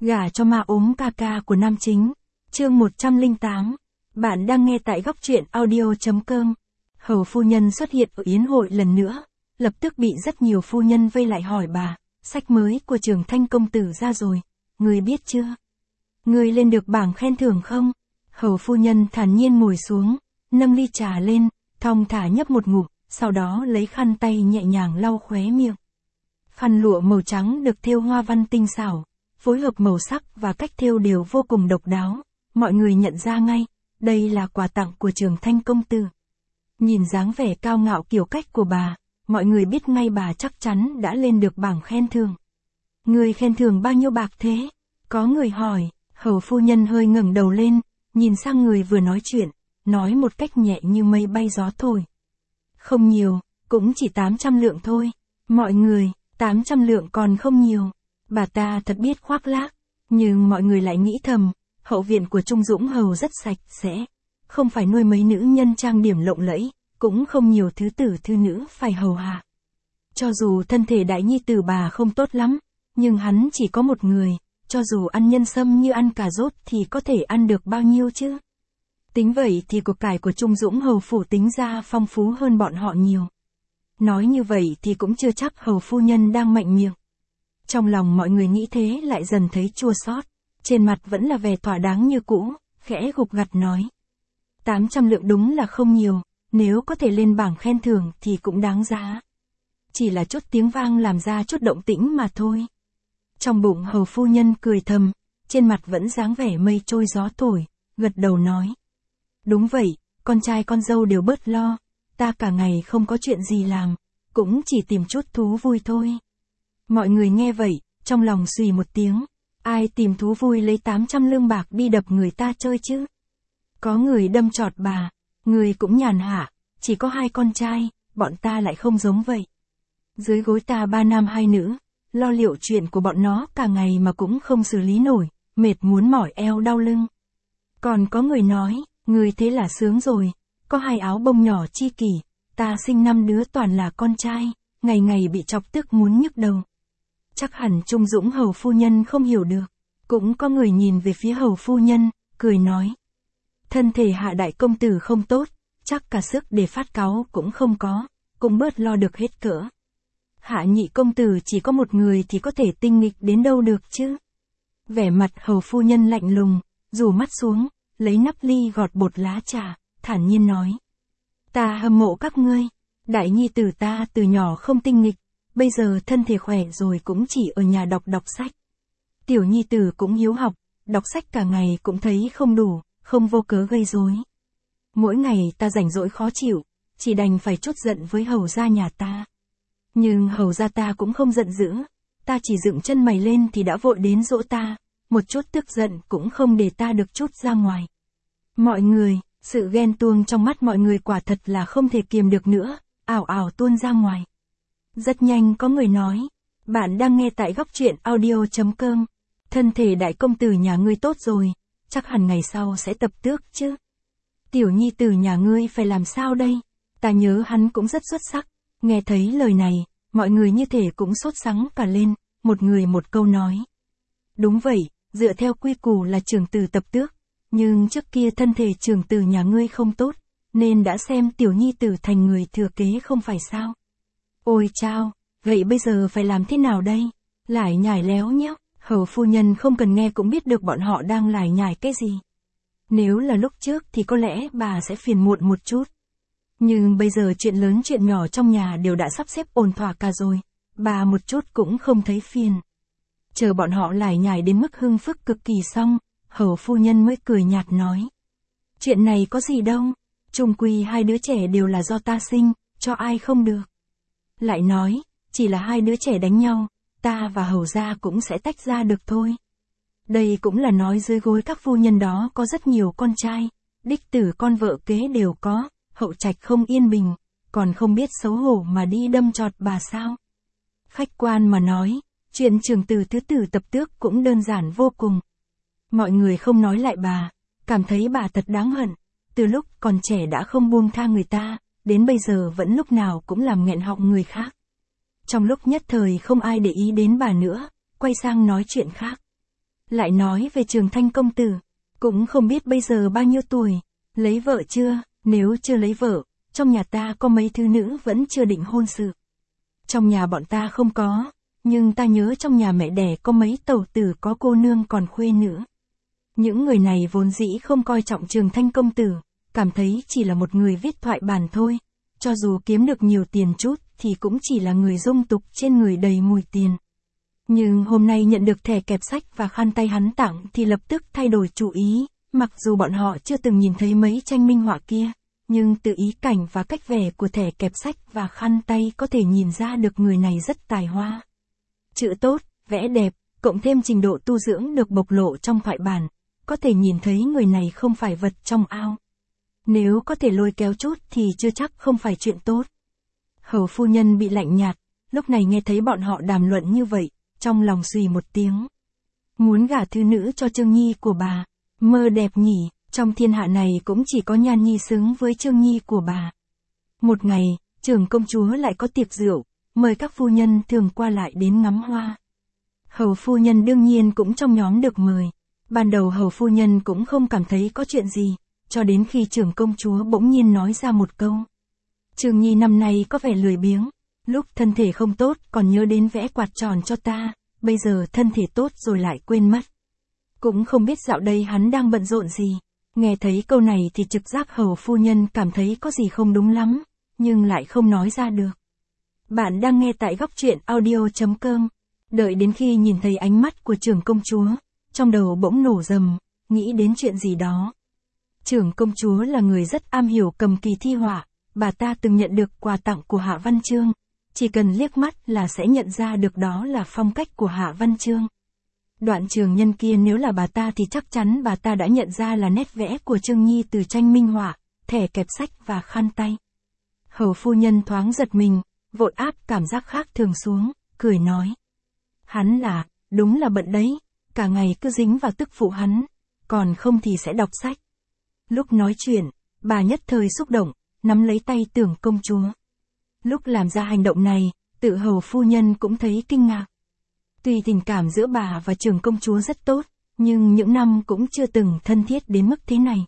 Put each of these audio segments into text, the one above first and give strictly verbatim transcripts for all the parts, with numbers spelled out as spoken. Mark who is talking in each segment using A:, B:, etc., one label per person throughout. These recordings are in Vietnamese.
A: Gả cho ma ốm ca ca của nam chính. Chương một trăm lẻ tám. Bạn đang nghe tại góc truyện audio.com. Hầu phu nhân xuất hiện ở yến hội lần nữa, lập tức bị rất nhiều phu nhân vây lại hỏi bà, sách mới của Trường Thanh công tử ra rồi, người biết chưa? Người lên được bảng khen thưởng không? Hầu phu nhân thản nhiên ngồi xuống, nâng ly trà lên, thong thả nhấp một ngụm, sau đó lấy khăn tay nhẹ nhàng lau khóe miệng. Khăn lụa màu trắng được thêu hoa văn tinh xảo, phối hợp màu sắc và cách thêu đều vô cùng độc đáo, mọi người nhận ra ngay, đây là quà tặng của Trường Thanh công tử. Nhìn dáng vẻ cao ngạo kiểu cách của bà, mọi người biết ngay bà chắc chắn đã lên được bảng khen thưởng. Người khen thưởng bao nhiêu bạc thế? Có người hỏi. Hầu phu nhân hơi ngẩng đầu lên, nhìn sang người vừa nói chuyện, nói một cách nhẹ như mây bay gió thổi. Không nhiều, cũng chỉ tám trăm lượng thôi. Mọi người, tám trăm lượng còn không nhiều. Bà ta thật biết khoác lác, nhưng mọi người lại nghĩ thầm, hậu viện của Trung Dũng Hầu rất sạch sẽ, không phải nuôi mấy nữ nhân trang điểm lộng lẫy, cũng không nhiều thứ tử thư nữ phải hầu hạ. Cho dù thân thể đại nhi tử bà không tốt lắm, nhưng hắn chỉ có một người, cho dù ăn nhân sâm như ăn cà rốt thì có thể ăn được bao nhiêu chứ? Tính vậy thì của cải của Trung Dũng Hầu phủ tính ra phong phú hơn bọn họ nhiều. Nói như vậy thì cũng chưa chắc hầu phu nhân đang mạnh miệng. Trong lòng mọi người nghĩ thế lại dần thấy chua xót, trên mặt vẫn là vẻ thỏa đáng như cũ, khẽ gục gặt nói. tám trăm lượng đúng là không nhiều, nếu có thể lên bảng khen thưởng thì cũng đáng giá. Chỉ là chút tiếng vang làm ra chút động tĩnh mà thôi. Trong bụng hầu phu nhân cười thầm, trên mặt vẫn dáng vẻ mây trôi gió thổi, gật đầu nói. Đúng vậy, con trai con dâu đều bớt lo, ta cả ngày không có chuyện gì làm, cũng chỉ tìm chút thú vui thôi. Mọi người nghe vậy, trong lòng xùy một tiếng, ai tìm thú vui lấy tám trăm lương bạc đi đập người ta chơi chứ? Có người đâm chọt bà, người cũng nhàn hạ, chỉ có hai con trai, bọn ta lại không giống vậy. Dưới gối ta ba nam hai nữ, lo liệu chuyện của bọn nó cả ngày mà cũng không xử lý nổi, mệt muốn mỏi eo đau lưng. Còn có người nói, người thế là sướng rồi, có hai áo bông nhỏ chi kỷ, ta sinh năm đứa toàn là con trai, ngày ngày bị chọc tức muốn nhức đầu. Chắc hẳn Trung Dũng hầu phu nhân không hiểu được, cũng có người nhìn về phía hầu phu nhân, cười nói. Thân thể hạ đại công tử không tốt, chắc cả sức để phát cáu cũng không có, cũng bớt lo được hết cỡ. Hạ nhị công tử chỉ có một người thì có thể tinh nghịch đến đâu được chứ? Vẻ mặt hầu phu nhân lạnh lùng, rủ mắt xuống, lấy nắp ly gọt bột lá trà, thản nhiên nói. Ta hâm mộ các ngươi, đại nhi tử ta từ nhỏ không tinh nghịch, bây giờ thân thể khỏe rồi cũng chỉ ở nhà đọc đọc sách. Tiểu nhi tử cũng hiếu học, đọc sách cả ngày cũng thấy không đủ, không vô cớ gây rối. Mỗi ngày ta rảnh rỗi khó chịu, chỉ đành phải trút giận với hầu gia nhà ta. Nhưng hầu gia ta cũng không giận dữ, ta chỉ dựng chân mày lên thì đã vội đến dỗ ta, một chút tức giận cũng không để ta được trút ra ngoài. Mọi người, sự ghen tuông trong mắt mọi người quả thật là không thể kiềm được nữa, ảo ảo tuôn ra ngoài. Rất nhanh có người nói, bạn đang nghe tại góc truyện audio.com, thân thể đại công tử nhà ngươi tốt rồi, chắc hẳn ngày sau sẽ tập tước chứ. Tiểu nhi tử nhà ngươi phải làm sao đây, ta nhớ hắn cũng rất xuất sắc. Nghe thấy lời này, mọi người như thể cũng sốt sắng cả lên, một người một câu nói. Đúng vậy, dựa theo quy củ là trưởng tử tập tước, nhưng trước kia thân thể trưởng tử nhà ngươi không tốt, nên đã xem tiểu nhi tử thành người thừa kế không phải sao. Ôi chao, vậy bây giờ phải làm thế nào đây? Lải nhải léo nhéo, hầu phu nhân không cần nghe cũng biết được bọn họ đang lải nhải cái gì. Nếu là lúc trước thì có lẽ bà sẽ phiền muộn một chút. Nhưng bây giờ chuyện lớn chuyện nhỏ trong nhà đều đã sắp xếp ổn thỏa cả rồi, bà một chút cũng không thấy phiền. Chờ bọn họ lải nhải đến mức hưng phức cực kỳ xong, hầu phu nhân mới cười nhạt nói. Chuyện này có gì đâu, chung quy hai đứa trẻ đều là do ta sinh, cho ai không được. Lại nói, chỉ là hai đứa trẻ đánh nhau, ta và hầu gia cũng sẽ tách ra được thôi. Đây cũng là nói dưới gối các phu nhân đó có rất nhiều con trai, đích tử con vợ kế đều có. Hậu trạch không yên bình, còn không biết xấu hổ mà đi đâm chọt bà sao. Khách quan mà nói, chuyện trưởng tử thứ tử tập tước cũng đơn giản vô cùng. Mọi người không nói lại bà, cảm thấy bà thật đáng hận, từ lúc còn trẻ đã không buông tha người ta, đến bây giờ vẫn lúc nào cũng làm nghẹn họng người khác. Trong lúc nhất thời không ai để ý đến bà nữa, quay sang nói chuyện khác. Lại nói về Trường Thanh công tử, cũng không biết bây giờ bao nhiêu tuổi, lấy vợ chưa, nếu chưa lấy vợ, trong nhà ta có mấy thứ nữ vẫn chưa định hôn sự. Trong nhà bọn ta không có, nhưng ta nhớ trong nhà mẹ đẻ có mấy tẩu tử có cô nương còn khuê nữa. Những người này vốn dĩ không coi trọng Trường Thanh công tử, cảm thấy chỉ là một người viết thoại bản thôi, cho dù kiếm được nhiều tiền chút thì cũng chỉ là người dung tục trên người đầy mùi tiền. Nhưng hôm nay nhận được thẻ kẹp sách và khăn tay hắn tặng thì lập tức thay đổi chủ ý, mặc dù bọn họ chưa từng nhìn thấy mấy tranh minh họa kia, nhưng từ ý cảnh và cách vẽ của thẻ kẹp sách và khăn tay có thể nhìn ra được người này rất tài hoa. Chữ tốt, vẽ đẹp, cộng thêm trình độ tu dưỡng được bộc lộ trong thoại bản, có thể nhìn thấy người này không phải vật trong ao. Nếu có thể lôi kéo chút thì chưa chắc không phải chuyện tốt. Hầu phu nhân bị lạnh nhạt, lúc này nghe thấy bọn họ đàm luận như vậy, trong lòng xùy một tiếng. Muốn gả thư nữ cho Trương Nhi của bà, mơ đẹp nhỉ, trong thiên hạ này cũng chỉ có Nhan Nhi xứng với Trương Nhi của bà. Một ngày, trưởng công chúa lại có tiệc rượu, mời các phu nhân thường qua lại đến ngắm hoa. Hầu phu nhân đương nhiên cũng trong nhóm được mời. Ban đầu hầu phu nhân cũng không cảm thấy có chuyện gì, cho đến khi trưởng công chúa bỗng nhiên nói ra một câu. Trương Nhi năm nay có vẻ lười biếng, lúc thân thể không tốt còn nhớ đến vẽ quạt tròn cho ta, bây giờ thân thể tốt rồi lại quên mất. Cũng không biết dạo đây hắn đang bận rộn gì. Nghe thấy câu này thì trực giác hầu phu nhân cảm thấy có gì không đúng lắm, nhưng lại không nói ra được. Bạn đang nghe tại góc truyện audio chấm com. Đợi đến khi nhìn thấy ánh mắt của trưởng công chúa, trong đầu bỗng nổ rầm, nghĩ đến chuyện gì đó. Trưởng công chúa là người rất am hiểu cầm kỳ thi họa, bà ta từng nhận được quà tặng của Hạ Văn Chương, chỉ cần liếc mắt là sẽ nhận ra được đó là phong cách của Hạ Văn Chương. Đoạn trường nhân kia nếu là bà ta thì chắc chắn bà ta đã nhận ra là nét vẽ của Trương Nhi từ tranh minh họa, thẻ kẹp sách và khăn tay. Hầu phu nhân thoáng giật mình, vội áp cảm giác khác thường xuống, cười nói. Hắn là, đúng là bận đấy, cả ngày cứ dính vào tức phụ hắn, còn không thì sẽ đọc sách. Lúc nói chuyện, bà nhất thời xúc động, nắm lấy tay tưởng công chúa. Lúc làm ra hành động này, tự hầu phu nhân cũng thấy kinh ngạc. Tuy tình cảm giữa bà và trưởng công chúa rất tốt, nhưng những năm cũng chưa từng thân thiết đến mức thế này.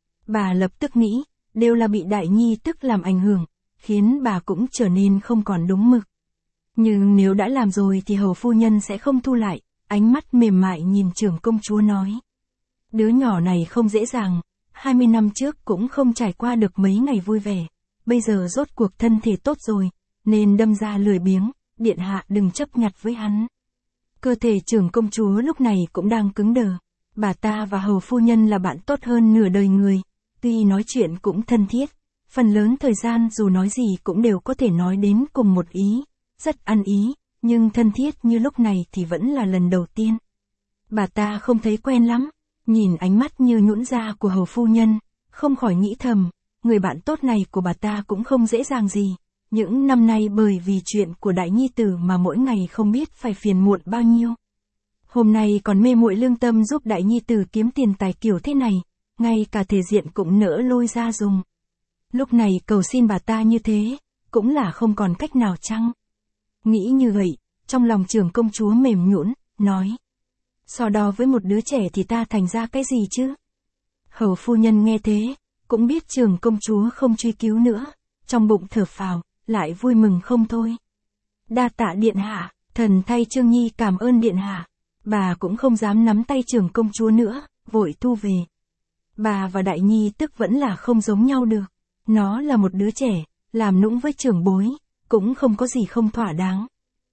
A: Bà lập tức nghĩ, đều là bị Đại Nhi tức làm ảnh hưởng, khiến bà cũng trở nên không còn đúng mực. Nhưng nếu đã làm rồi thì hầu phu nhân sẽ không thu lại, ánh mắt mềm mại nhìn trưởng công chúa nói. Đứa nhỏ này không dễ dàng, hai mươi năm trước cũng không trải qua được mấy ngày vui vẻ, bây giờ rốt cuộc thân thể tốt rồi, nên đâm ra lười biếng, điện hạ đừng chấp nhặt với hắn. Cơ thể trưởng công chúa lúc này cũng đang cứng đờ, bà ta và hầu phu nhân là bạn tốt hơn nửa đời người, tuy nói chuyện cũng thân thiết, phần lớn thời gian dù nói gì cũng đều có thể nói đến cùng một ý, rất ăn ý, nhưng thân thiết như lúc này thì vẫn là lần đầu tiên. Bà ta không thấy quen lắm, nhìn ánh mắt như nhũn ra của hầu phu nhân, không khỏi nghĩ thầm, người bạn tốt này của bà ta cũng không dễ dàng gì. Những năm nay bởi vì chuyện của đại nhi tử mà mỗi ngày không biết phải phiền muộn bao nhiêu. Hôm nay còn mê muội lương tâm giúp đại nhi tử kiếm tiền tài kiểu thế này, ngay cả thể diện cũng nỡ lôi ra dùng. Lúc này cầu xin bà ta như thế, cũng là không còn cách nào chăng? Nghĩ như vậy, trong lòng trưởng công chúa mềm nhũn, nói. So đo với một đứa trẻ thì ta thành ra cái gì chứ? Hầu phu nhân nghe thế, cũng biết trưởng công chúa không truy cứu nữa, trong bụng thở phào, lại vui mừng không thôi. Đa tạ điện hạ, thần thay Trương Nhi cảm ơn điện hạ. Bà cũng không dám nắm tay trưởng công chúa nữa, vội thu về. Bà và đại nhi tức vẫn là không giống nhau được. Nó là một đứa trẻ, làm nũng với trưởng bối, cũng không có gì không thỏa đáng.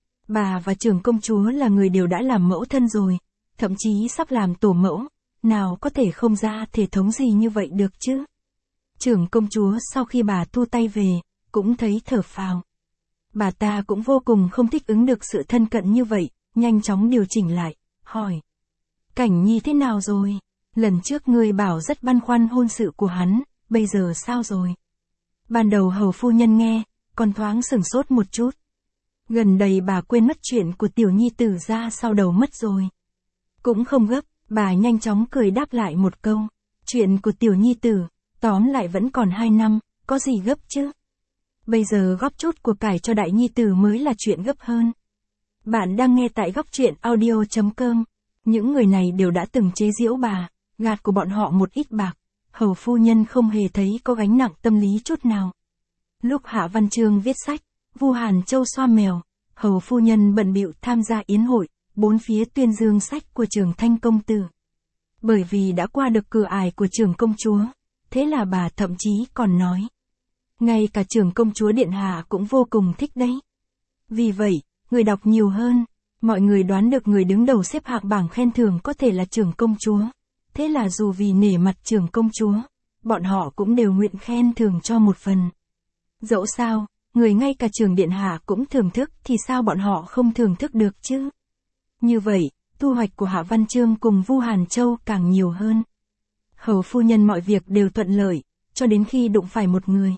A: Bà và trưởng công chúa là người đều đã làm mẫu thân rồi, thậm chí sắp làm tổ mẫu, nào có thể không ra thể thống gì như vậy được chứ. Trưởng công chúa sau khi bà thu tay về, cũng thấy thở phào. Bà ta cũng vô cùng không thích ứng được sự thân cận như vậy, nhanh chóng điều chỉnh lại, hỏi. Cảnh Nhi thế nào rồi? Lần trước ngươi bảo rất băn khoăn hôn sự của hắn, bây giờ sao rồi? Ban đầu hầu phu nhân nghe, còn thoáng sửng sốt một chút. Gần đây bà quên mất chuyện của tiểu nhi tử ra sau đầu mất rồi. Cũng không gấp, bà nhanh chóng cười đáp lại một câu. Chuyện của tiểu nhi tử, tóm lại vẫn còn hai năm, có gì gấp chứ? Bây giờ góp chút của cải cho đại nhi tử mới là chuyện gấp hơn. Bạn đang nghe tại góc truyện audio chấm com. Những người này đều đã từng chế giễu bà, gạt của bọn họ một ít bạc, hầu phu nhân không hề thấy có gánh nặng tâm lý chút nào. Lúc Hạ Văn Chương viết sách, Vu Hàn Châu xoa mèo, hầu phu nhân bận bịu tham gia yến hội, bốn phía tuyên dương sách của Trường Thanh công tử. Bởi vì đã qua được cửa ải của Trưởng công chúa, thế là bà thậm chí còn nói. Ngay cả Trưởng công chúa điện hạ cũng vô cùng thích đấy. Vì vậy, người đọc nhiều hơn, mọi người đoán được người đứng đầu xếp hạng bảng khen thưởng có thể là Trưởng công chúa. Thế là dù vì nể mặt Trưởng công chúa, bọn họ cũng đều nguyện khen thưởng cho một phần. Dẫu sao, người ngay cả Trưởng điện hạ cũng thưởng thức thì sao bọn họ không thưởng thức được chứ? Như vậy, thu hoạch của Hạ Văn Chương cùng Vu Hàn Châu càng nhiều hơn. Hầu phu nhân mọi việc đều thuận lợi, cho đến khi đụng phải một người.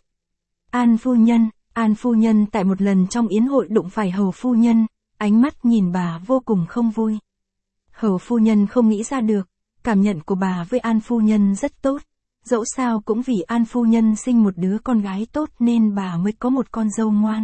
A: An phu nhân, An phu nhân tại một lần trong yến hội đụng phải hầu phu nhân, ánh mắt nhìn bà vô cùng không vui. Hầu phu nhân không nghĩ ra được, cảm nhận của bà với An phu nhân rất tốt. Dẫu sao cũng vì An phu nhân sinh một đứa con gái tốt nên bà mới có một con dâu ngoan.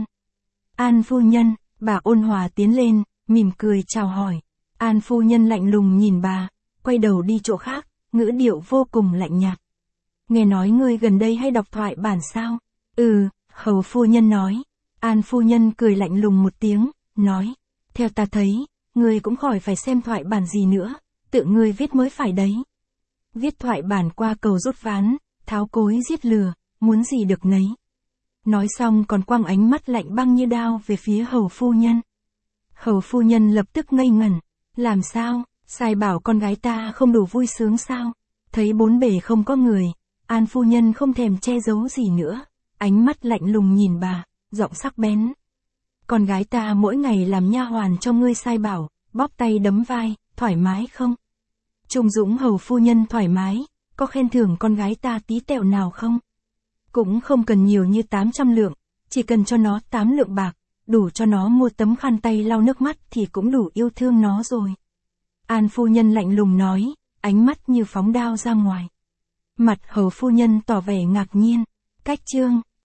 A: An phu nhân, bà ôn hòa tiến lên, mỉm cười chào hỏi. An phu nhân lạnh lùng nhìn bà, quay đầu đi chỗ khác, ngữ điệu vô cùng lạnh nhạt. Nghe nói ngươi gần đây hay đọc thoại bản sao? Ừ, hầu phu nhân nói. An phu nhân cười lạnh lùng một tiếng, nói. Theo ta thấy, ngươi cũng khỏi phải xem thoại bản gì nữa, tự ngươi viết mới phải đấy. Viết thoại bản qua cầu rút ván, tháo cối giết lừa, muốn gì được nấy. Nói xong còn quăng ánh mắt lạnh băng như đao về phía hầu phu nhân. Hầu phu nhân lập tức ngây ngẩn. Làm sao, sai bảo con gái ta không đủ vui sướng sao? Thấy bốn bề không có người, An phu nhân không thèm che giấu gì nữa, ánh mắt lạnh lùng nhìn bà, giọng sắc bén. Con gái ta mỗi ngày làm nha hoàn cho ngươi sai bảo, bóp tay đấm vai, thoải mái không? Trung Dũng hầu phu nhân thoải mái, có khen thưởng con gái ta tí tẹo nào không? Cũng không cần nhiều như tám trăm lượng, chỉ cần cho nó tám lượng bạc, đủ cho nó mua tấm khăn tay lau nước mắt thì cũng đủ yêu thương nó rồi. An phu nhân lạnh lùng nói, ánh mắt như phóng đao ra ngoài. Mặt hầu phu nhân tỏ vẻ ngạc nhiên. Cách chương,